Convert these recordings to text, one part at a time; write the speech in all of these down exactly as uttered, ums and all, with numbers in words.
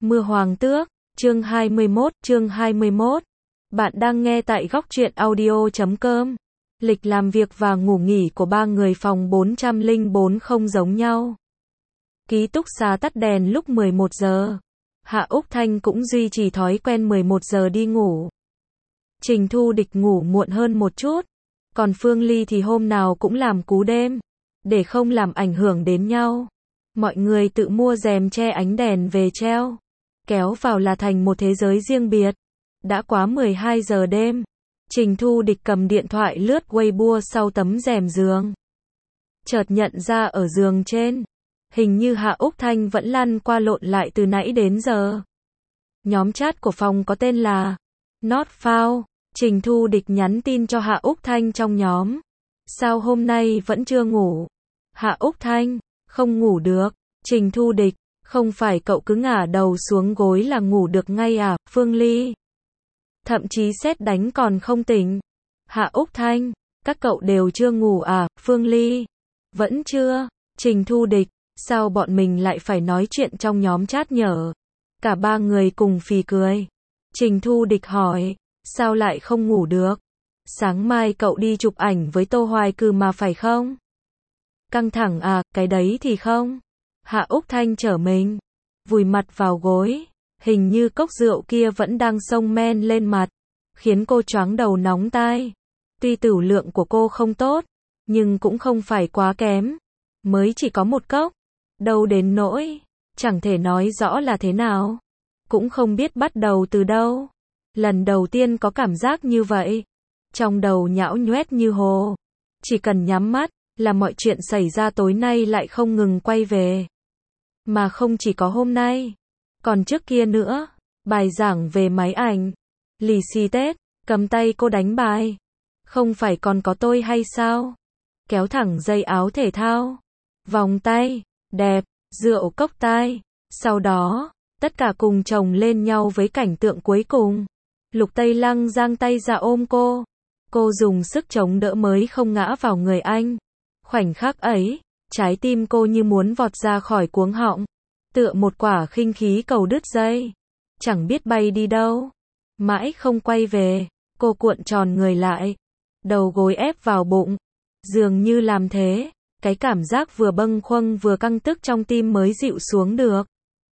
Mưa Hoàng Tước, chương hai mươi mốt, chương hai mươi mốt. Bạn đang nghe tại góc truyện audio chấm com. Lịch làm việc và ngủ nghỉ của ba người phòng bốn trăm lẻ bốn không giống nhau. Ký túc xá tắt đèn lúc mười một giờ. Hạ Úc Thanh cũng duy trì thói quen mười một giờ đi ngủ. Trình Thu Địch ngủ muộn hơn một chút. Còn Phương Ly thì hôm nào cũng làm cú đêm. Để không làm ảnh hưởng đến nhau, mọi người tự mua rèm che ánh đèn về treo. Kéo vào là thành một thế giới riêng biệt. Đã quá mười hai giờ đêm. Trình Thu Địch cầm điện thoại lướt Weibo sau tấm rèm giường. Chợt nhận ra ở giường trên, hình như Hạ Úc Thanh vẫn lăn qua lộn lại từ nãy đến giờ. Nhóm chat của phòng có tên là Not Found. Trình Thu Địch nhắn tin cho Hạ Úc Thanh trong nhóm. Sao hôm nay vẫn chưa ngủ? Hạ Úc Thanh, không ngủ được. Trình Thu Địch, không phải cậu cứ ngả đầu xuống gối là ngủ được ngay à, Phương Ly? Thậm chí sét đánh còn không tỉnh. Hạ Úc Thanh, các cậu đều chưa ngủ à, Phương Ly? Vẫn chưa. Trình Thu Địch, sao bọn mình lại phải nói chuyện trong nhóm chat nhở? Cả ba người cùng phì cười. Trình Thu Địch hỏi, sao lại không ngủ được? Sáng mai cậu đi chụp ảnh với Tô Hoài Cừ mà phải không? Căng thẳng à, cái đấy thì không. Hạ Úc Thanh trở mình, vùi mặt vào gối. Hình như cốc rượu kia vẫn đang xông men lên mặt, khiến cô choáng đầu nóng tai. Tuy tửu lượng của cô không tốt, nhưng cũng không phải quá kém. Mới chỉ có một cốc, đâu đến nỗi, chẳng thể nói rõ là thế nào. Cũng không biết bắt đầu từ đâu. Lần đầu tiên có cảm giác như vậy. Trong đầu nhão nhoét như hồ. Chỉ cần nhắm mắt, là mọi chuyện xảy ra tối nay lại không ngừng quay về. Mà không chỉ có hôm nay, còn trước kia nữa. Bài giảng về máy ảnh, lì xì Tết, cầm tay cô đánh bài. Không phải còn có tôi hay sao? Kéo thẳng dây áo thể thao, vòng tay, đẹp, rượu cốc tai. Sau đó, tất cả cùng chồng lên nhau với cảnh tượng cuối cùng. Lục Tây Lăng giang tay ra ôm cô. Cô dùng sức chống đỡ mới không ngã vào người anh. Khoảnh khắc ấy, trái tim cô như muốn vọt ra khỏi cuống họng. Tựa một quả khinh khí cầu đứt dây. Chẳng biết bay đi đâu. Mãi không quay về. Cô cuộn tròn người lại. Đầu gối ép vào bụng. Dường như làm thế, cái cảm giác vừa bâng khuâng vừa căng tức trong tim mới dịu xuống được.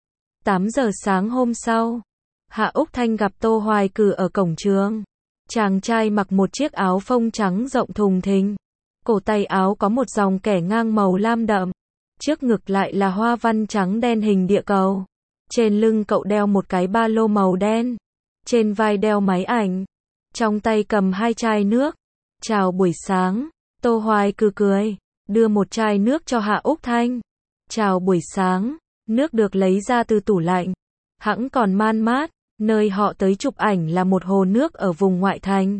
tám giờ sáng hôm sau, Hạ Úc Thanh gặp Tô Hoài Cừ ở cổng trường. Chàng trai mặc một chiếc áo phông trắng rộng thùng thình. Cổ tay áo có một dòng kẻ ngang màu lam đậm. Trước ngực lại là hoa văn trắng đen hình địa cầu. Trên lưng cậu đeo một cái ba lô màu đen. Trên vai đeo máy ảnh. Trong tay cầm hai chai nước. Chào buổi sáng. Tô Hoài Cừ cười, đưa một chai nước cho Hạ Úc Thanh. Chào buổi sáng. Nước được lấy ra từ tủ lạnh. Hẵng còn man mát. Nơi họ tới chụp ảnh là một hồ nước ở vùng ngoại thành.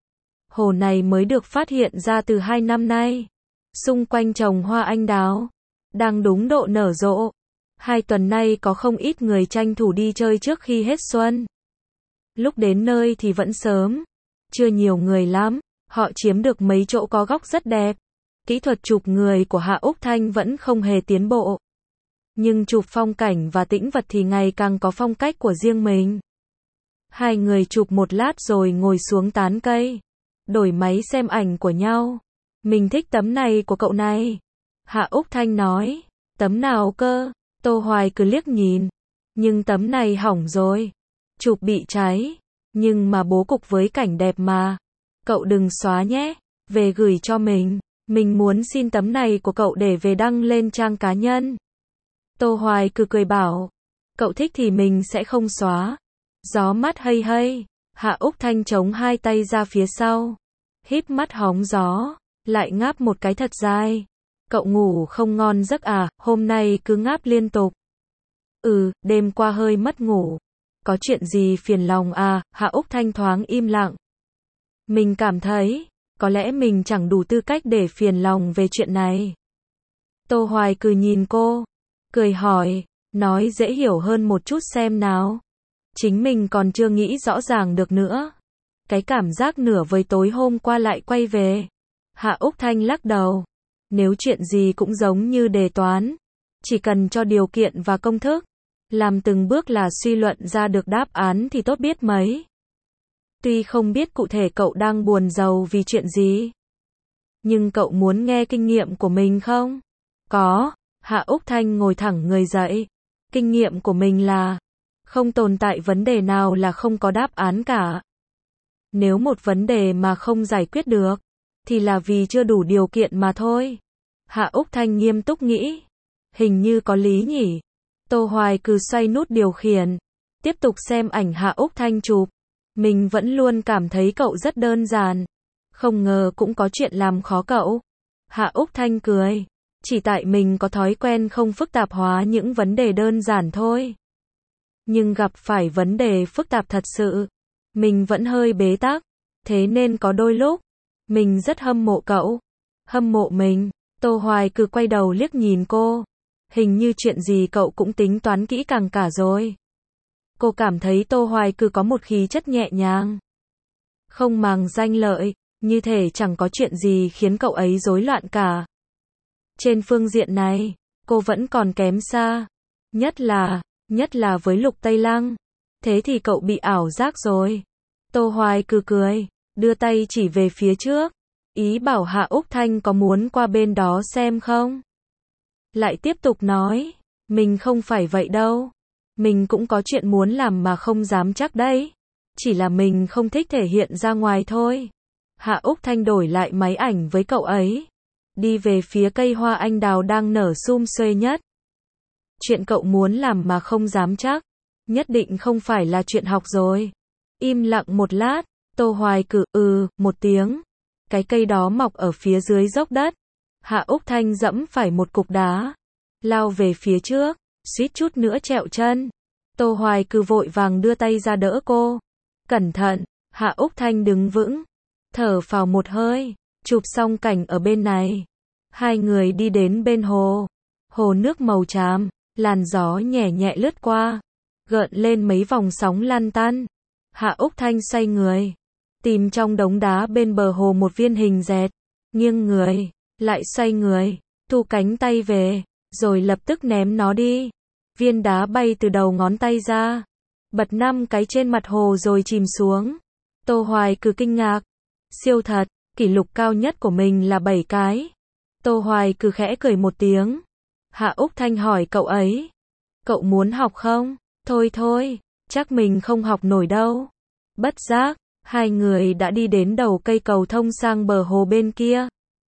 Hồ này mới được phát hiện ra từ hai năm nay. Xung quanh trồng hoa anh đào. Đang đúng độ nở rộ. Hai tuần nay có không ít người tranh thủ đi chơi trước khi hết xuân. Lúc đến nơi thì vẫn sớm. Chưa nhiều người lắm. Họ chiếm được mấy chỗ có góc rất đẹp. Kỹ thuật chụp người của Hạ Úc Thanh vẫn không hề tiến bộ. Nhưng chụp phong cảnh và tĩnh vật thì ngày càng có phong cách của riêng mình. Hai người chụp một lát rồi ngồi xuống tán cây. Đổi máy xem ảnh của nhau. Mình thích tấm này của cậu này. Hạ Úc Thanh nói. Tấm nào cơ? Tô Hoài cứ liếc nhìn. Nhưng tấm này hỏng rồi. Chụp bị cháy. Nhưng mà bố cục với cảnh đẹp mà. Cậu đừng xóa nhé. Về gửi cho mình. Mình muốn xin tấm này của cậu để về đăng lên trang cá nhân. Tô Hoài cứ cười bảo. Cậu thích thì mình sẽ không xóa. Gió mát hây hây. Hạ Úc Thanh chống hai tay ra phía sau. Híp mắt hóng gió. Lại ngáp một cái thật dài. Cậu ngủ không ngon giấc à, hôm nay cứ ngáp liên tục. Ừ, đêm qua hơi mất ngủ. Có chuyện gì phiền lòng à, Hạ Úc Thanh thoáng im lặng. Mình cảm thấy, có lẽ mình chẳng đủ tư cách để phiền lòng về chuyện này. Tô Hoài Cừ nhìn cô. Cười hỏi, nói dễ hiểu hơn một chút xem nào. Chính mình còn chưa nghĩ rõ ràng được nữa. Cái cảm giác nửa vời tối hôm qua lại quay về. Hạ Úc Thanh lắc đầu. Nếu chuyện gì cũng giống như đề toán. Chỉ cần cho điều kiện và công thức. Làm từng bước là suy luận ra được đáp án thì tốt biết mấy. Tuy không biết cụ thể cậu đang buồn rầu vì chuyện gì, nhưng cậu muốn nghe kinh nghiệm của mình không? Có. Hạ Úc Thanh ngồi thẳng người dậy. Kinh nghiệm của mình là, không tồn tại vấn đề nào là không có đáp án cả. Nếu một vấn đề mà không giải quyết được, thì là vì chưa đủ điều kiện mà thôi. Hạ Úc Thanh nghiêm túc nghĩ. Hình như có lý nhỉ. Tô Hoài cứ xoay nút điều khiển. Tiếp tục xem ảnh Hạ Úc Thanh chụp. Mình vẫn luôn cảm thấy cậu rất đơn giản. Không ngờ cũng có chuyện làm khó cậu. Hạ Úc Thanh cười. Chỉ tại mình có thói quen không phức tạp hóa những vấn đề đơn giản thôi. Nhưng gặp phải vấn đề phức tạp thật sự, mình vẫn hơi bế tắc. Thế nên có đôi lúc, mình rất hâm mộ cậu. Hâm mộ mình. Tô Hoài cứ quay đầu liếc nhìn cô. Hình như chuyện gì cậu cũng tính toán kỹ càng cả rồi. Cô cảm thấy Tô Hoài cứ có một khí chất nhẹ nhàng, không màng danh lợi, như thể chẳng có chuyện gì khiến cậu ấy rối loạn cả. Trên phương diện này, cô vẫn còn kém xa. Nhất là, nhất là với Lục Tây Lăng. Thế thì cậu bị ảo giác rồi. Tô Hoài cứ cười, đưa tay chỉ về phía trước. Ý bảo Hạ Úc Thanh có muốn qua bên đó xem không? Lại tiếp tục nói, mình không phải vậy đâu. Mình cũng có chuyện muốn làm mà không dám chắc đấy. Chỉ là mình không thích thể hiện ra ngoài thôi. Hạ Úc Thanh đổi lại máy ảnh với cậu ấy. Đi về phía cây hoa anh đào đang nở sum xuê nhất. Chuyện cậu muốn làm mà không dám chắc, nhất định không phải là chuyện học rồi. Im lặng một lát, Tô Hoài cử ừ, một tiếng. Cái cây đó mọc ở phía dưới dốc đất. Hạ Úc Thanh dẫm phải một cục đá, lao về phía trước, suýt chút nữa trẹo chân. Tô Hoài cứ vội vàng đưa tay ra đỡ cô. Cẩn thận. Hạ Úc Thanh đứng vững, thở phào một hơi, chụp xong cảnh ở bên này. Hai người đi đến bên hồ. Hồ nước màu tràm, làn gió nhẹ nhẹ lướt qua, gợn lên mấy vòng sóng lăn tăn. Hạ Úc Thanh xoay người, tìm trong đống đá bên bờ hồ một viên hình dẹt, nghiêng người, lại xoay người, thu cánh tay về, rồi lập tức ném nó đi. Viên đá bay từ đầu ngón tay ra, bật năm cái trên mặt hồ rồi chìm xuống. Tô Hoài cứ kinh ngạc. Siêu thật, kỷ lục cao nhất của mình là bảy cái. Tô Hoài cứ khẽ cười một tiếng. Hạ Úc Thanh hỏi cậu ấy. Cậu muốn học không? Thôi thôi, chắc mình không học nổi đâu. Bất giác, hai người đã đi đến đầu cây cầu thông sang bờ hồ bên kia.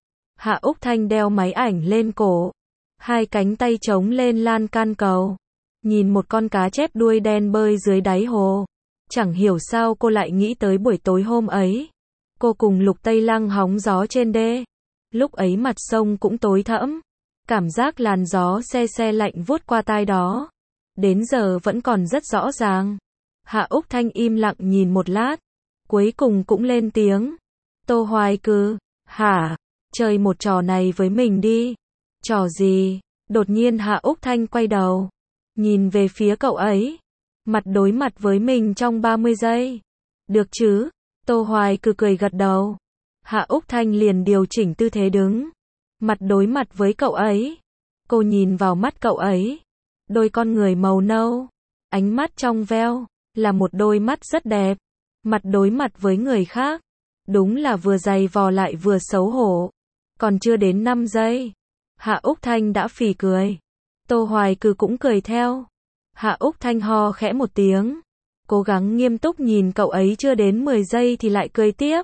Hạ Úc Thanh đeo máy ảnh lên cổ. Hai cánh tay chống lên lan can cầu. Nhìn một con cá chép đuôi đen bơi dưới đáy hồ. Chẳng hiểu sao cô lại nghĩ tới buổi tối hôm ấy. Cô cùng Lục Tây Lăng hóng gió trên đê. Lúc ấy mặt sông cũng tối thẫm. Cảm giác làn gió se se lạnh vuốt qua tai đó. Đến giờ vẫn còn rất rõ ràng. Hạ Úc Thanh im lặng nhìn một lát. Cuối cùng cũng lên tiếng. Tô Hoài cứ, hả, chơi một trò này với mình đi. Trò gì? Đột nhiên Hạ Úc Thanh quay đầu, nhìn về phía cậu ấy. Mặt đối mặt với mình trong ba mươi giây. Được chứ? Tô Hoài cứ cười gật đầu. Hạ Úc Thanh liền điều chỉnh tư thế đứng. Mặt đối mặt với cậu ấy. Cô nhìn vào mắt cậu ấy. Đôi con người màu nâu. Ánh mắt trong veo. Là một đôi mắt rất đẹp. Mặt đối mặt với người khác. Đúng là vừa dày vò lại vừa xấu hổ. Còn chưa đến năm giây. Hạ Úc Thanh đã phì cười. Tô Hoài cứ cũng cười theo. Hạ Úc Thanh ho khẽ một tiếng. Cố gắng nghiêm túc nhìn cậu ấy chưa đến mười giây thì lại cười tiếp.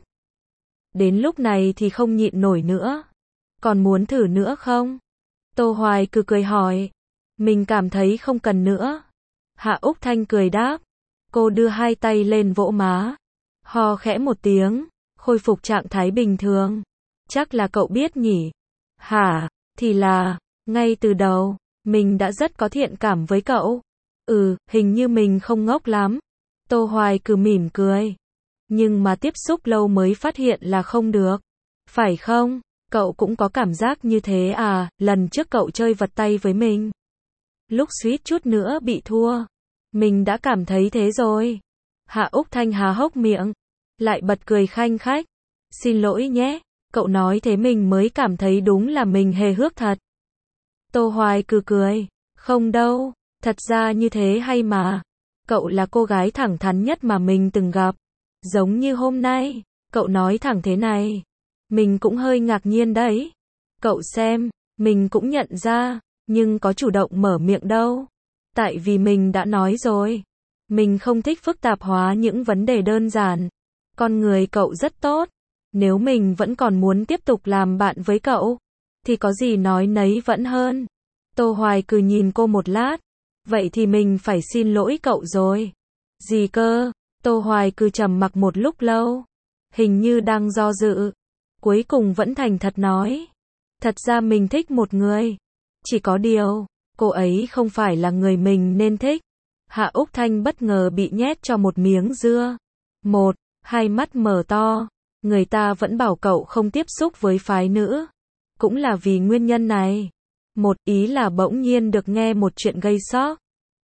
Đến lúc này thì không nhịn nổi nữa. Còn muốn thử nữa không? Tô Hoài cứ cười hỏi. Mình cảm thấy không cần nữa. Hạ Úc Thanh cười đáp. Cô đưa hai tay lên vỗ má. Ho khẽ một tiếng. Khôi phục trạng thái bình thường. Chắc là cậu biết nhỉ? Hả? Thì là, ngay từ đầu, mình đã rất có thiện cảm với cậu. Ừ, hình như mình không ngốc lắm. Tô Hoài cứ mỉm cười. Nhưng mà tiếp xúc lâu mới phát hiện là không được. Phải không? Cậu cũng có cảm giác như thế à? Lần trước cậu chơi vật tay với mình, lúc suýt chút nữa bị thua, mình đã cảm thấy thế rồi. Hạ Úc Thanh há hốc miệng, lại bật cười khanh khách. Xin lỗi nhé, cậu nói thế mình mới cảm thấy đúng là mình hề hước thật. Tô Hoài cứ cười. Không đâu, Thật ra như thế hay mà. Cậu là cô gái thẳng thắn nhất mà mình từng gặp. Giống như hôm nay, cậu nói thẳng thế này. Mình cũng hơi ngạc nhiên đấy. Cậu xem, mình cũng nhận ra, nhưng có chủ động mở miệng đâu. Tại vì mình đã nói rồi. Mình không thích phức tạp hóa những vấn đề đơn giản. Con người cậu rất tốt. Nếu mình vẫn còn muốn tiếp tục làm bạn với cậu, thì có gì nói nấy vẫn hơn. Tô Hoài cứ nhìn cô một lát. Vậy thì mình phải xin lỗi cậu rồi. Gì cơ? Tô Hoài cứ trầm mặc một lúc lâu. Hình như đang do dự. Cuối cùng vẫn thành thật nói. Thật ra mình thích một người. Chỉ có điều, cô ấy không phải là người mình nên thích. Hạ Úc Thanh bất ngờ bị nhét cho một miếng dưa. Một, hai mắt mở to. Người ta vẫn bảo cậu không tiếp xúc với phái nữ. Cũng là vì nguyên nhân này. Một ý là bỗng nhiên được nghe một chuyện gây sốc.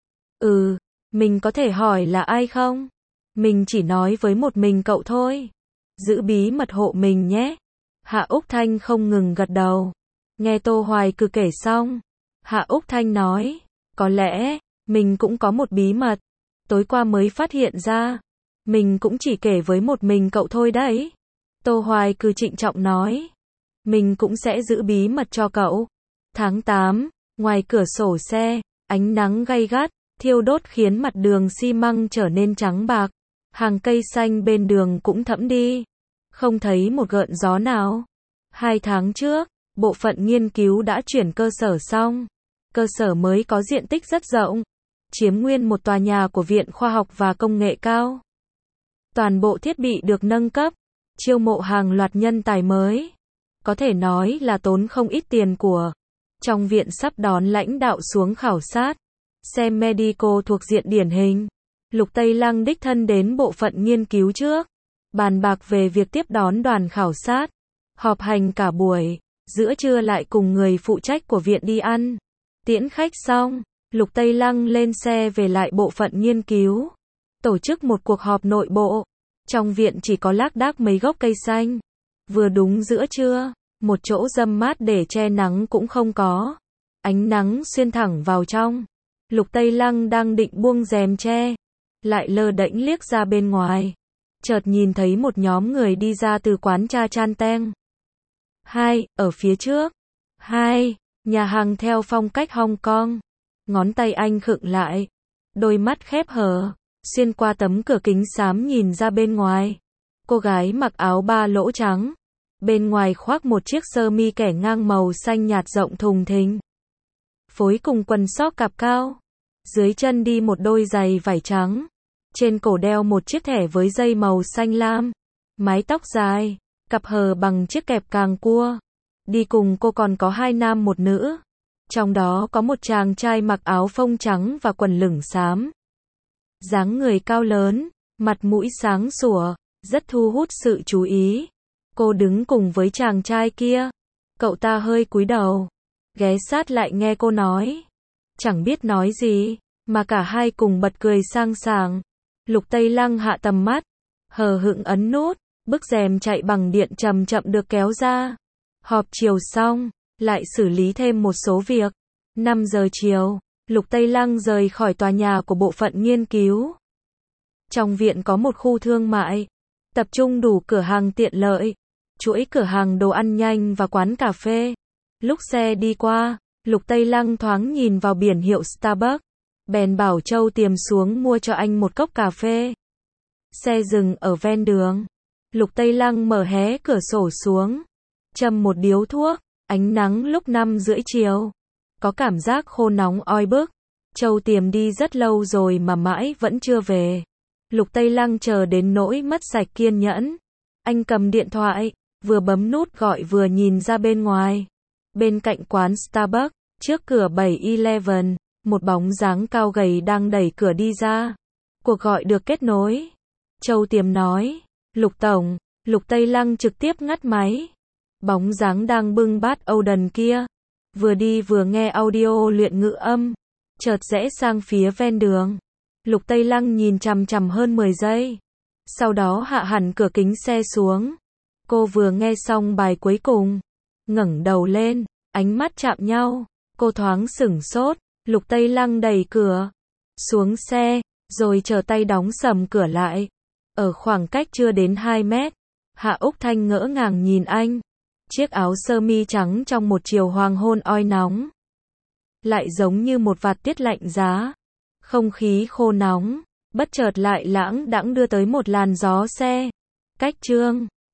Ừ, mình có thể hỏi là ai không? Mình chỉ nói với một mình cậu thôi. Giữ bí mật hộ mình nhé. Hạ Úc Thanh không ngừng gật đầu. Nghe Tô Hoài cứ kể xong. Hạ Úc Thanh nói. Có lẽ, mình cũng có một bí mật. Tối qua mới phát hiện ra. Mình cũng chỉ kể với một mình cậu thôi đấy. Tô Hoài cứ trịnh trọng nói. Mình cũng sẽ giữ bí mật cho cậu. Tháng tám, ngoài cửa sổ xe, ánh nắng gay gắt, thiêu đốt khiến mặt đường xi măng trở nên trắng bạc. Hàng cây xanh bên đường cũng thẫm đi. Không thấy một gợn gió nào. Hai tháng trước, bộ phận nghiên cứu đã chuyển cơ sở xong. Cơ sở mới có diện tích rất rộng. Chiếm nguyên một tòa nhà của Viện Khoa học và Công nghệ cao. Toàn bộ thiết bị được nâng cấp. Chiêu mộ hàng loạt nhân tài mới. Có thể nói là tốn không ít tiền của. Trong viện sắp đón lãnh đạo xuống khảo sát. Xe medical thuộc diện điển hình. Lục Tây Lăng đích thân đến bộ phận nghiên cứu trước. Bàn bạc về việc tiếp đón đoàn khảo sát. Họp hành cả buổi. Giữa trưa lại cùng người phụ trách của viện đi ăn. Tiễn khách xong, Lục Tây Lăng lên xe về lại bộ phận nghiên cứu. Tổ chức một cuộc họp nội bộ. Trong viện chỉ có lác đác mấy gốc cây xanh. Vừa đúng giữa trưa, một chỗ râm mát để che nắng cũng không có. Ánh nắng xuyên thẳng vào trong. Lục Tây Lăng đang định buông rèm che. Lại lơ đễnh liếc ra bên ngoài. Chợt nhìn thấy một nhóm người đi ra từ quán Cha Chan Teng. Hai, ở phía trước. Hai, nhà hàng theo phong cách Hong Kong. Ngón tay anh khựng lại. Đôi mắt khép hờ. Xuyên qua tấm cửa kính xám nhìn ra bên ngoài. Cô gái mặc áo ba lỗ trắng. Bên ngoài khoác một chiếc sơ mi kẻ ngang màu xanh nhạt rộng thùng thình. Phối cùng quần sóc cạp cao. Dưới chân đi một đôi giày vải trắng. Trên cổ đeo một chiếc thẻ với dây màu xanh lam. Mái tóc dài. Cặp hờ bằng chiếc kẹp càng cua. Đi cùng cô còn có hai nam một nữ. Trong đó có một chàng trai mặc áo phông trắng và quần lửng xám. Dáng người cao lớn, mặt mũi sáng sủa, rất thu hút sự chú ý. Cô đứng cùng với chàng trai kia. Cậu ta hơi cúi đầu, ghé sát lại nghe cô nói. Chẳng biết nói gì, mà cả hai cùng bật cười sang sảng. Lục Tây Lăng hạ tầm mắt, hờ hững ấn nút, bức rèm chạy bằng điện chậm chậm được kéo ra. Họp chiều xong, lại xử lý thêm một số việc. năm giờ chiều, Lục Tây Lăng rời khỏi tòa nhà của bộ phận nghiên cứu. Trong viện có một khu thương mại, tập trung đủ cửa hàng tiện lợi, chuỗi cửa hàng đồ ăn nhanh và quán cà phê. Lúc xe đi qua, Lục Tây Lăng thoáng nhìn vào biển hiệu Starbucks, bèn bảo Châu Tiềm xuống mua cho anh một cốc cà phê. Xe dừng ở ven đường. Lục Tây Lăng mở hé cửa sổ xuống, châm một điếu thuốc. Ánh nắng lúc năm rưỡi chiều, có cảm giác khô nóng oi bức. Châu Tiềm đi rất lâu rồi mà mãi vẫn chưa về. Lục Tây Lăng chờ đến nỗi mất sạch kiên nhẫn. Anh cầm điện thoại, vừa bấm nút gọi vừa nhìn ra bên ngoài. Bên cạnh quán Starbucks, trước cửa bảy eleven, một bóng dáng cao gầy đang đẩy cửa đi ra. Cuộc gọi được kết nối. Châu Tiềm nói, Lục Tổng. Lục Tây Lăng trực tiếp ngắt máy. Bóng dáng đang bưng bát Oden kia, vừa đi vừa nghe audio luyện ngữ âm, chợt rẽ sang phía ven đường. Lục Tây Lăng nhìn chằm chằm hơn mười giây, sau đó hạ hẳn cửa kính xe xuống. Cô vừa nghe xong bài cuối cùng, ngẩng đầu lên, ánh mắt chạm nhau, cô thoáng sửng sốt. Lục Tây Lăng đẩy cửa, xuống xe, rồi trở tay đóng sầm cửa lại. Ở khoảng cách chưa đến hai mét, Hạ Úc Thanh ngỡ ngàng nhìn anh. Chiếc áo sơ mi trắng trong một chiều hoàng hôn oi nóng, lại giống như một vạt tiết lạnh giá. Không khí khô nóng, bất chợt lại lãng đãng đưa tới một làn gió xe. Cách chương